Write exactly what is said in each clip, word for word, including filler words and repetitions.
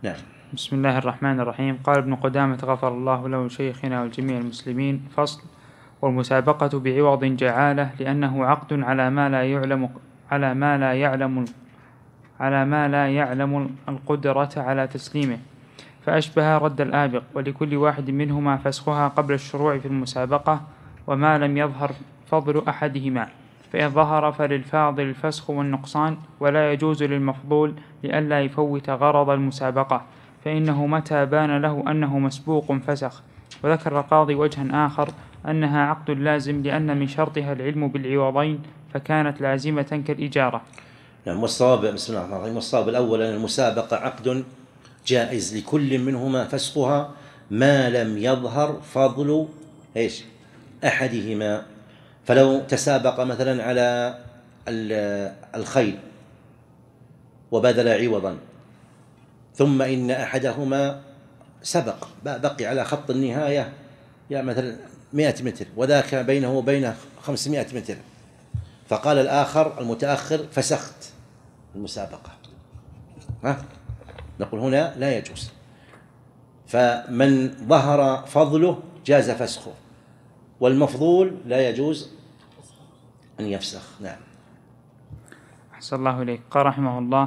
نعم. بسم الله الرحمن الرحيم. قال ابن قدامة غفر الله له شيخنا وجميع المسلمين: فصل. والمسابقة بعوض جعالة، لأنه عقد على ما لا يعلم على ما لا يعلم على ما لا يعلم القدرة على تسليمه، فأشبه رد الآبق، ولكل واحد منهما فسخها قبل الشروع في المسابقة، وما لم يظهر فضل أحدهما، فإن ظهر فللفاضل الفسخ والنقصان، ولا يجوز للمفضول لئلا يفوت غرض المسابقة، فإنه متى بان له أنه مسبوق فسخ. وذكر القاضي وجها آخر أنها عقد لازم، لأن من شرطها العلم بالعوضين، فكانت لازمة كالإجارة. نعم. والصواب بسم الله الرحمن الرحيم والصواب الأول أن المسابقة عقد جائز لكل منهما فسخها ما لم يظهر فضل إيش أحدهما. فلو تسابق مثلا على الخيل وبذل عوضا، ثم إن أحدهما سبق بقي على خط النهاية يعني مثلا مئة متر، وذاك بينه وبينه خمسمائة متر، فقال الآخر المتأخر فسخت المسابقة، ها؟ نقول هنا لا يجوز. فمن ظهر فضله جاز فسخه، والمفضول لا يجوز أن يفسخ. نعم. أحسن الله إليك. قال رحمه الله: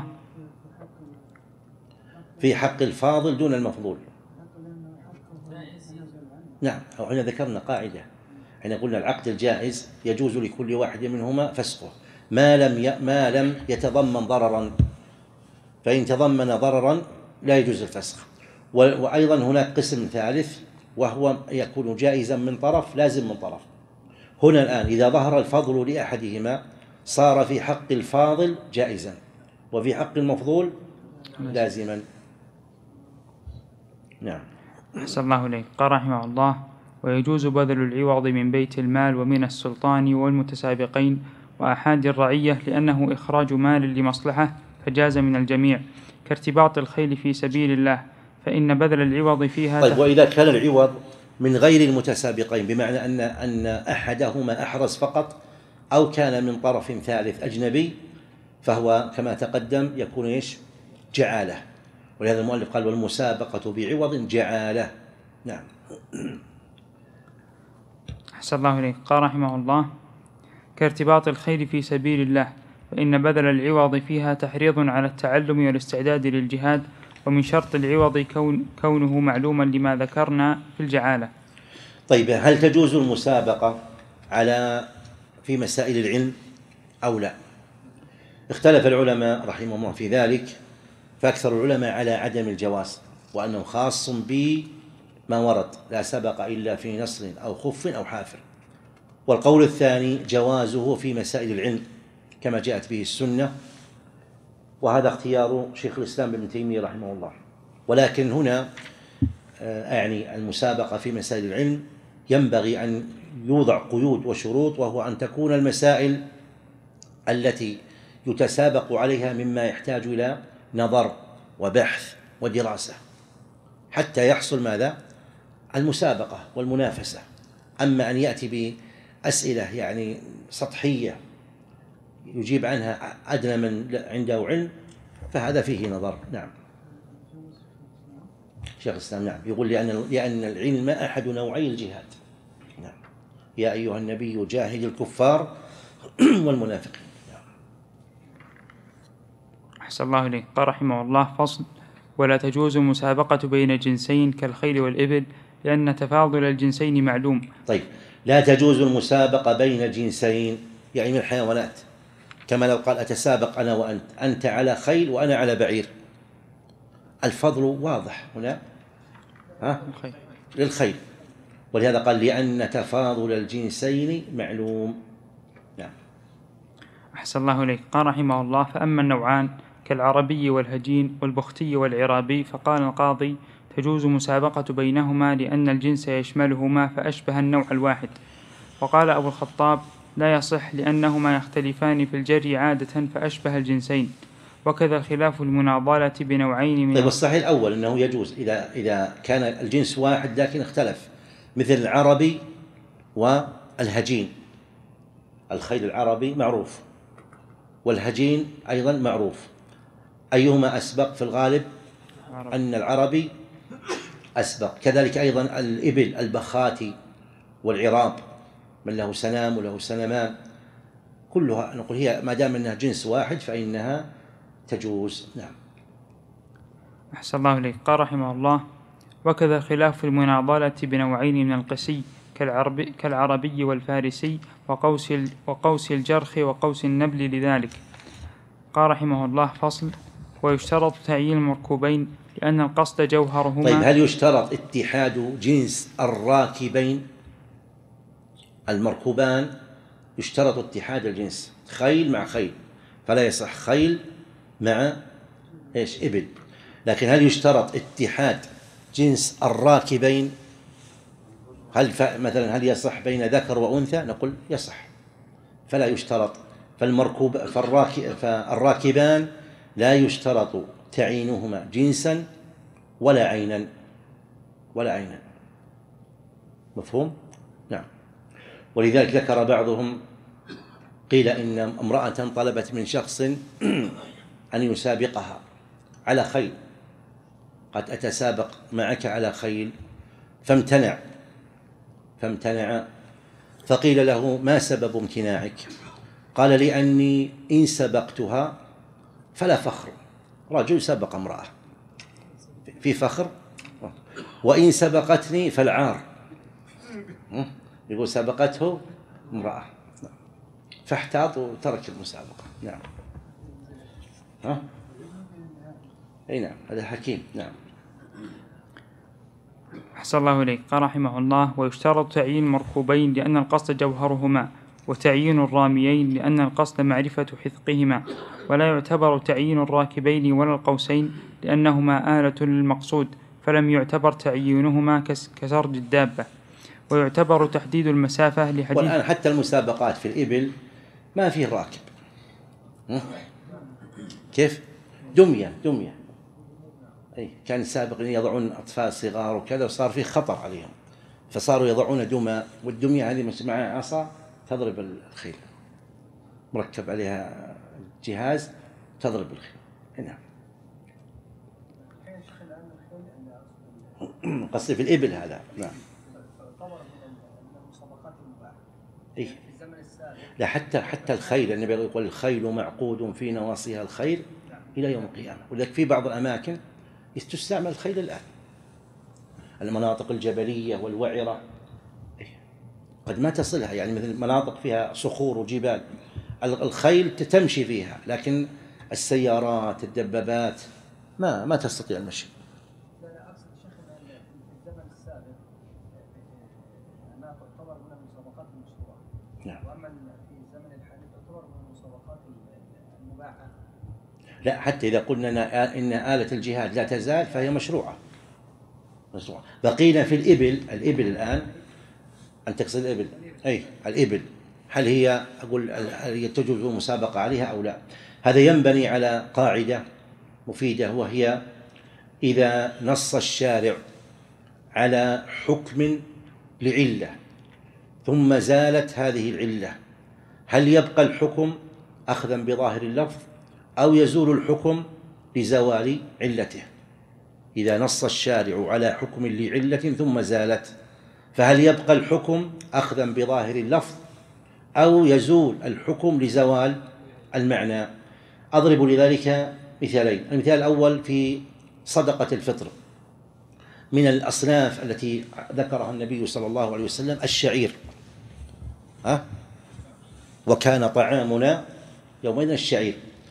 في حق الفاضل دون المفضول. نعم. هنا ذكرنا قاعدة، حين قلنا العقد الجائز يجوز لكل واحد منهما فسخه ما لم ي... ما لم يتضمن ضررا، فإن تضمن ضررا لا يجوز الفسخ. و... وأيضا هناك قسم ثالث، وهو يكون جائزا من طرف لازم من طرف. هنا الآن إذا ظهر الفضل لأحدهما صار في حق الفاضل جائزا، وفي حق المفضول لازما. نعم. أحسن الله إليك. قال رحمه الله: ويجوز بذل العوض من بيت المال ومن السلطان والمتسابقين وأحاد الرعية، لأنه إخراج مال لمصلحة، فجاز من الجميع، كارتباط الخيل في سبيل الله، فإن بذل العوض فيها. طيب، وإذا كان العوض من غير المتسابقين، بمعنى أن أن أحدهما أحرز فقط، أو كان من طرف ثالث أجنبي، فهو كما تقدم يكون إيش؟ جعالة. ولهذا المؤلف قال: والمسابقة بعوض جعالة. نعم. أحسن الله إليك. قال رحمه الله: كارتباط الخيل في سبيل الله، فإن بذل العوض فيها تحريض على التعلم والاستعداد للجهاد، ومن شرط العوض كون كونه معلوما لما ذكرنا في الجعالة. طيب، هل تجوز المسابقة على في مسائل العلم أو لا؟ اختلف العلماء رحمهم الله في ذلك، فأكثر العلماء على عدم الجواز، وأنه خاص بما ورد: لا سبق إلا في نصر أو خف أو حافر. والقول الثاني جوازه في مسائل العلم كما جاءت به السنة، وهذا اختيار شيخ الإسلام ابن تيمية رحمه الله. ولكن هنا أعني المسابقة في مسائل العلم ينبغي أن يوضع قيود وشروط، وهو أن تكون المسائل التي يتسابق عليها مما يحتاج إلى نظر وبحث ودراسة حتى يحصل ماذا؟ المسابقة والمنافسة. أما أن يأتي بأسئلة يعني سطحية يجيب عنها أدنى من عنده علم، فهذا فيه نظر. نعم. شيخ الإسلام نعم يقول: لأن لأن العلم أحد نوعي الجهاد. نعم. يا أيها النبي جاهد الكفار والمنافقين. نعم. أحسن الله إليك. قال رحمه الله: فصل. ولا تجوز مسابقة بين جنسين كالخيل والإبل، لأن تفاضل الجنسين معلوم. طيب، لا تجوز المسابقة بين جنسين يعني من الحيوانات، كما لو قال: أتسابق أنا وأنت، أنت على خيل وأنا على بعير، الفضل واضح هنا، ها؟ الخيل. للخيل. ولهذا قال: لأن تفاضل الجنسين معلوم. نعم. أحسن الله إليك. قال رحمه الله: فأما النوعان كالعربي والهجين والبختي والعرابي، فقال القاضي: تجوز مسابقة بينهما لأن الجنس يشملهما، فأشبه النوع الواحد. وقال أبو الخطاب: لا يصح، لأنهما يختلفان في الجري عادة، فأشبه الجنسين، وكذا الخلاف المناضلة بنوعين من. طيب، الصحيح الأول أنه يجوز إذا إذا كان الجنس واحد لكن اختلف، مثل العربي والهجين. الخيل العربي معروف، والهجين أيضا معروف، أيهما أسبق في الغالب؟ أن العربي أسبق. كذلك أيضا الإبل البخاتي والعراب، من له سنام وله سنمان، كلها نقول هي ما دام أنها جنس واحد فإنها تجوز. نعم. أحسن الله إليك. قال رحمه الله: وكذا الخلاف في المناضلة بنوعين من القسي كالعربي, كالعربي والفارسي وقوس, وقوس الجرخ وقوس النبل لذلك. قال رحمه الله: فصل: ويشترط تعيين المركوبين لأن القصد جوهرهما. طيب، هل يشترط اتحاد جنس الراكبين؟ المركوبان يشترط اتحاد الجنس، خيل مع خيل، فلا يصح خيل مع إيش إبل. لكن هل يشترط اتحاد جنس الراكبين؟ هل مثلا هل يصح بين ذكر وأنثى؟ نقول يصح، فلا يشترط. فالمركوب فالراكبان لا يشترط تعيينهما جنسا ولا عينا ولا عينا. مفهوم؟ نعم. ولذلك ذكر بعضهم، قيل إن امرأة طلبت من شخص أن يسابقها على خيل، قد أتسابق معك على خيل، فامتنع فامتنع فقيل له: ما سبب امتناعك؟ قال: لأني إن سبقتها فلا فخر، رجل سبق امرأة في فخر، وإن سبقتني فالعار، يقول سبقته امرأة، فاحتاط وترك المسابقة. نعم. ها؟ أي نعم، هذا حكيم. نعم. أحسن الله إليك. قال رحمه الله: ويشترط تعيين المركوبين لأن القصد جوهرهما، وتعيين الراميين لأن القصد معرفة حذقهما، ولا يعتبر تعيين الراكبين ولا القوسين لأنهما آلة للمقصود، فلم يعتبر تعيينهما كسرد الدابة. ويعتبر تحديد المسافة لحديث. والآن حتى المسابقات في الإبل ما فيه راكب، كيف؟ دمية دمية أي كان سابقا يضعون أطفال صغار وكذا، وصار فيه خطر عليهم، فصاروا يضعون دمى، والدمية هذه معها عصا تضرب الخيل، مركب عليها جهاز تضرب الخيل. نعم. قصدي في الإبل هذا. نعم. إيه؟ لا، حتى حتى الخيل، النبي يقول: الخيل معقود في نواصيها الخير إلى يوم القيامة. ولذلك في بعض الأماكن تستعمل الخيل الآن، المناطق الجبلية والوعرة قد ما تصلها، يعني مثل مناطق فيها صخور وجبال، الخيل تمشي فيها، لكن السيارات الدبابات ما ما تستطيع المشي. لا، حتى إذا قلنا إن آلة الجهاد لا تزال فهي مشروعة مشروعة. بقينا في الإبل. الإبل الآن، أن تقصد الإبل، أي الإبل، هل هي أقول تجوز المسابقة عليها أو لا؟ هذا ينبني على قاعدة مفيدة، وهي إذا نص الشارع على حكم لعلة ثم زالت هذه العلة، هل يبقى الحكم أخذا بظاهر اللفظ أو يزول الحكم لزوال علته؟ إذا نص الشارع على حكم لعلة ثم زالت، فهل يبقى الحكم أخذا بظاهر اللفظ أو يزول الحكم لزوال المعنى؟ أضرب لذلك مثالين. المثال الأول في صدقة الفطر، من الأصناف التي ذكرها النبي صلى الله عليه وسلم الشعير، ها؟ وكان طعامنا يومئذ الشعير.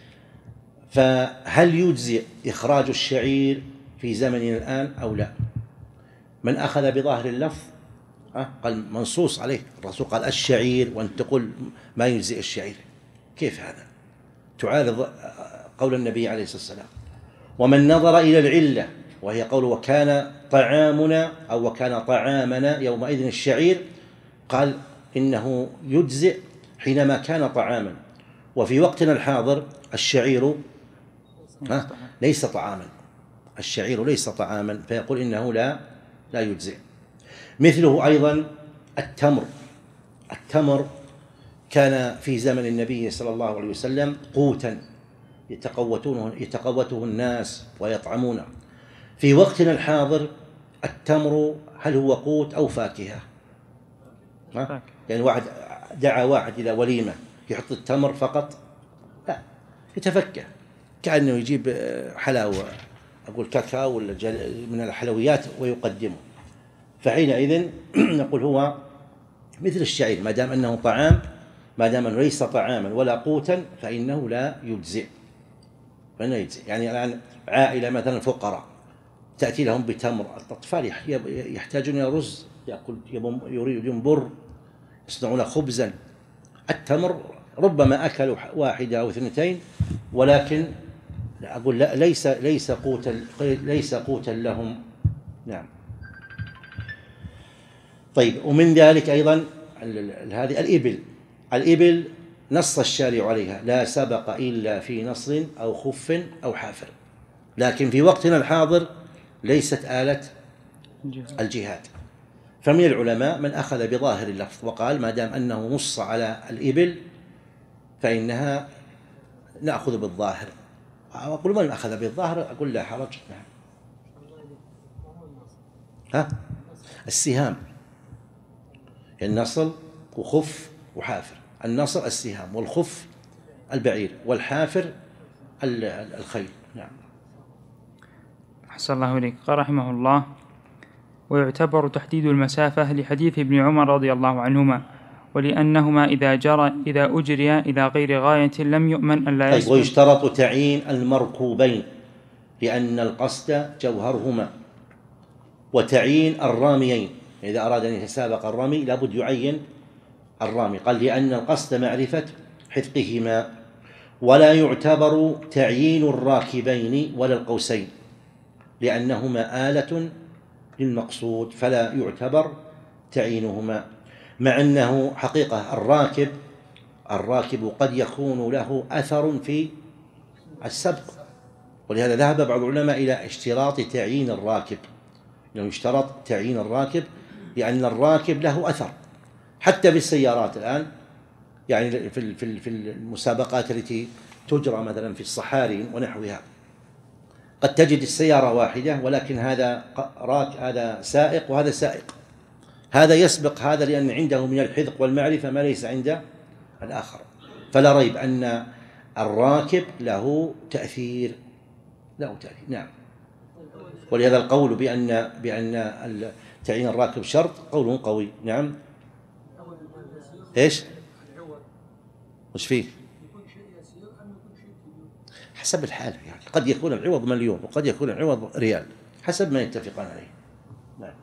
فهل يجزئ إخراج الشعير في زمننا الآن أو لا؟ من أخذ بظاهر اللفظ قال منصوص عليه، الرسول قال الشعير، وأن تقول ما يجزئ الشعير، كيف هذا؟ تعارض قول النبي عليه الصلاة والسلام. ومن نظر إلى العلة، وهي قول وكان طعامنا أو وكان طعامنا يومئذ الشعير، قال إنه يجزئ حينما كان طعاما، وفي وقتنا الحاضر الشعير ها ليس طعاما، الشعير ليس طعاما، فيقول إنه لا لا يجزئ. مثله أيضا التمر. التمر كان في زمن النبي صلى الله عليه وسلم قوتا يتقوتونه يتقوته الناس ويطعمونه، في وقتنا الحاضر التمر هل هو قوت أو فاكهة؟ ها؟ يعني واحد دعا واحد إلى وليمة يحط التمر فقط؟ لا، يتفكه، كأنه يجيب حلاوة، أقول كاكاو ولا من الحلويات ويقدمه. فحينئذ نقول هو مثل الشعير، ما دام أنه طعام، ما دام أنه ليس طعاما ولا قوتا فإنه لا يجزئ، فإنه يجزئ. يعني الآن عائلة مثلا فقراء تأتي لهم بتمر، الأطفال يحتاجون إلى رز، يأكل يريدون بر، يصنعون خبزا. التمر ربما أكلوا واحدة أو اثنتين، ولكن لا أقول لا، ليس ليس قوتا ليس قوتا لهم. نعم. طيب، ومن ذلك أيضا هذه الإبل. الإبل نص الشارع عليها: لا سبق إلا في نصر أو خف أو حافر. لكن في وقتنا الحاضر ليست آلة الجهاد. فمن العلماء من أخذ بظاهر اللفظ وقال ما دام أنه نص على الإبل فإنها نأخذ بالظاهر. أقول من أخذ بالظاهر أقول لا حرج. نعم. ها؟ السهام، النصل وخف وحافر. النصر السهام، والخف البعير، والحافر الخيل. نعم. أحسن الله إليك. قال رحمه الله: ويعتبر تحديد المسافة لحديث ابن عمر رضي الله عنهما، ولأنهما إذا جرى إذا أجري إلى غير غاية لم يؤمن أن لا يسبق. طيب، ويشترط تعيين المركوبين لأن القصد جوهرهما، وتعيين الراميين إذا أراد أن يتسابق الرمي لابد يعين الرامي. قال لأن القصد معرفة حذقهما. ولا يعتبر تعيين الراكبين ولا القوسين لأنهما آلة للمقصود، فلا يعتبر تعيينهما. مع أنه حقيقة الراكب الراكب قد يكون له أثر في السبق، ولهذا ذهب بعض العلماء إلى اشتراط تعيين الراكب، أنه يشترط تعيين الراكب لأن الراكب له أثر. حتى في السيارات الآن، يعني في في المسابقات التي تجرى مثلا في الصحاري ونحوها، قد تجد السيارة واحدة ولكن هذا راك هذا سائق وهذا سائق، هذا يسبق هذا لأن عنده من الحذق والمعرفة ما ليس عند الآخر. فلا ريب أن الراكب له تأثير له تأثير. نعم. ولهذا القول بأن بأن تعيين الراكب شرط قول قوي. نعم. إيش؟ وش فيه؟ حسب الحال، يعني قد يكون العوض مليون وقد يكون العوض ريال، حسب ما يتفقان عليه. نعم.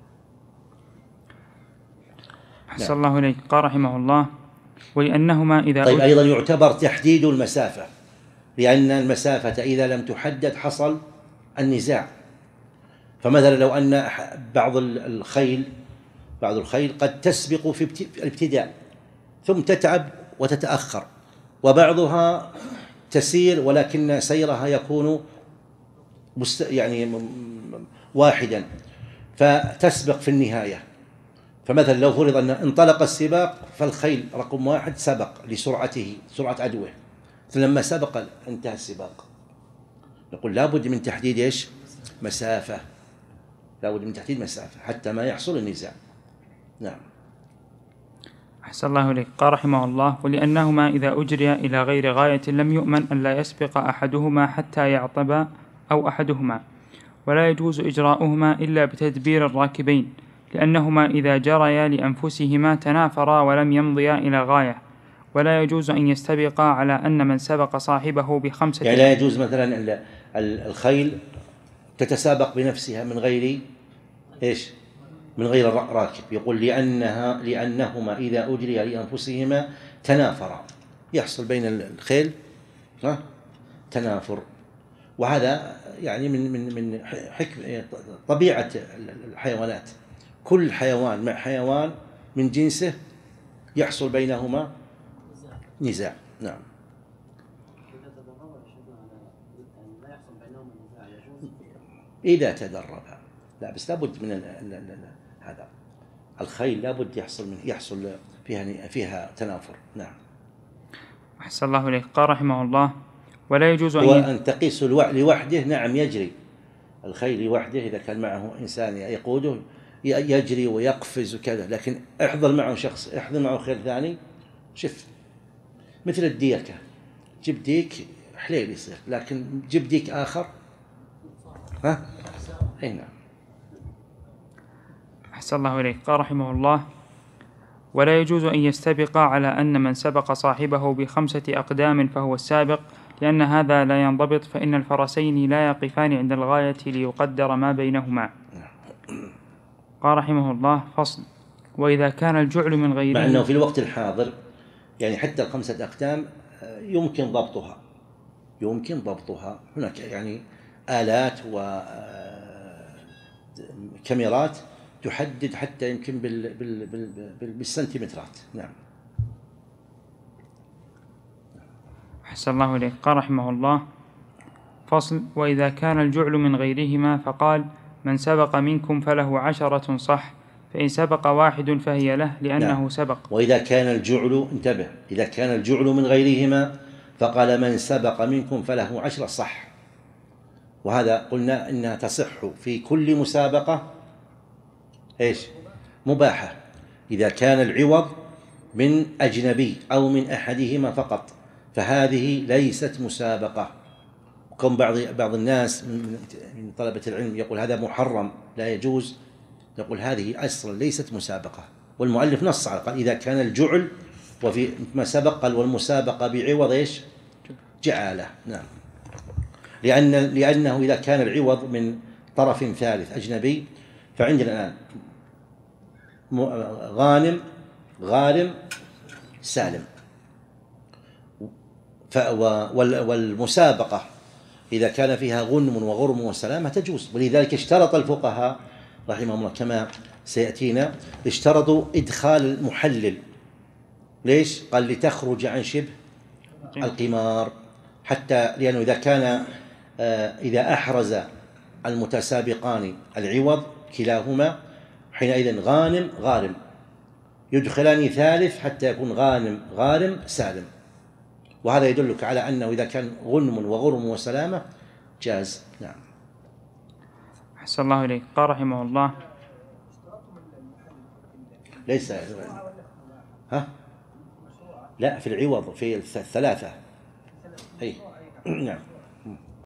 أحسن الله إليك. قال رحمه الله: ولأنهما إذا طيب، أيضا يعتبر تحديد المسافة، لأن المسافة إذا لم تحدد حصل النزاع. فمثلا لو أن بعض الخيل بعض الخيل قد تسبق في الابتداء ثم تتعب وتتأخر، وبعضها تسير ولكن سيرها يكون يعني واحدا فتسبق في النهاية. فمثلا لو فرض أن انطلق السباق فالخيل رقم واحد سبق لسرعته سرعة عدوه، فلما سبق انتهى السباق. نقول لابد من تحديد إيش؟ مسافة، لابد من تحديد مسافة حتى ما يحصل النزاع. نعم. أحسن الله إليك. قال رحمه الله: ولأنهما إذا أجري إلى غير غاية لم يؤمن أن لا يسبق أحدهما حتى يعطب أو أحدهما، ولا يجوز إجراؤهما إلا بتدبير الراكبين، لأنهما إذا جريا لأنفسهما تنافرا ولم يمضيا إلى غاية، ولا يجوز أن يستبقا على أن من سبق صاحبه بخمسة. يعني لا يجوز مثلا الخيل تتسابق بنفسها من غير إيش؟ من غير راكب. يقول لأنها لأنهما إذا أجري لأنفسهما تنافرا، يحصل بين الخيل تنافر. وهذا يعني من من من حكم طبيعة الحيوانات، كل حيوان مع حيوان من جنسه يحصل بينهما نزاع. نعم. إذا تدرب، لا بس لابد من ال ال ال هذا الخيل لابد يحصل من يحصل فيها فيها تنافر. نعم. أحسن الله إليك. قال رحمه الله: ولا يجوز أن, أن تقيس لوحده. نعم يجري، الخيل وحده إذا كان معه إنسان يقوده يجري ويقفز وكذا، لكن احضر معه شخص، احضر معه خيل ثاني، شف مثل الديكة، جيب ديك حليل يصير، لكن جيب ديك آخر ها أي نعم. أحسن الله إليك. قال رحمه الله: ولا يجوز أن يستبق على أن من سبق صاحبه بخمسة أقدام فهو السابق، لأن هذا لا ينضبط، فإن الفرسين لا يقفان عند الغاية ليقدر ما بينهما. قال رحمه الله: فصل: وإذا كان الجعل من غيره، مع أنه في الوقت الحاضر يعني حتى الخمسة أقدام يمكن ضبطها، يمكن ضبطها، هناك يعني آلات وكاميرات تحدد حتى يمكن بال بال بال بالسنتيمترات. نعم. أحسن الله إليك. قال رحمه الله: فصل: وإذا كان الجعل من غيرهما، فقال: من سبق منكم فله عشرة صح، فإن سبق واحد فهي له لأنه نعم. سبق. وإذا كان الجعل، انتبه، إذا كان الجعل من غيرهما فقال: من سبق منكم فله عشرة صح، وهذا قلنا إنها تصح في كل مسابقة إيش مباحة، إذا كان العوض من أجنبي أو من أحدهما فقط، فهذه ليست مسابقة. وكم بعض بعض الناس من طلبة العلم يقول هذا محرم لا يجوز، يقول هذه أصلا ليست مسابقة، والمؤلف نص على قال إذا كان الجعل، وفي ما سبق قال والمسابقة بعوض إيش جعالة. نعم. لأن لأنه إذا كان العوض من طرف ثالث أجنبي، فعندنا الآن غانم غارم سالم، والمسابقة إذا كان فيها غنم وغرم وسلامة تجوز. ولذلك اشترط الفقهاء رحمهم الله كما سيأتينا، اشترطوا إدخال المحلل. ليش؟ قال لتخرج عن شبه القمار، حتى لأنه إذا كان إذا أحرز المتسابقان العوض كلاهما حينئذ غانم غارم يدخلان ثالث حتى يكون غانم غارم سالم، وهذا يدلك على أنه إذا كان غنم وغرم وسلامة جاز. نعم. أحسن الله إليك. قال رحمه الله: ليس ها لا في العوض في الثلاثة أي نعم.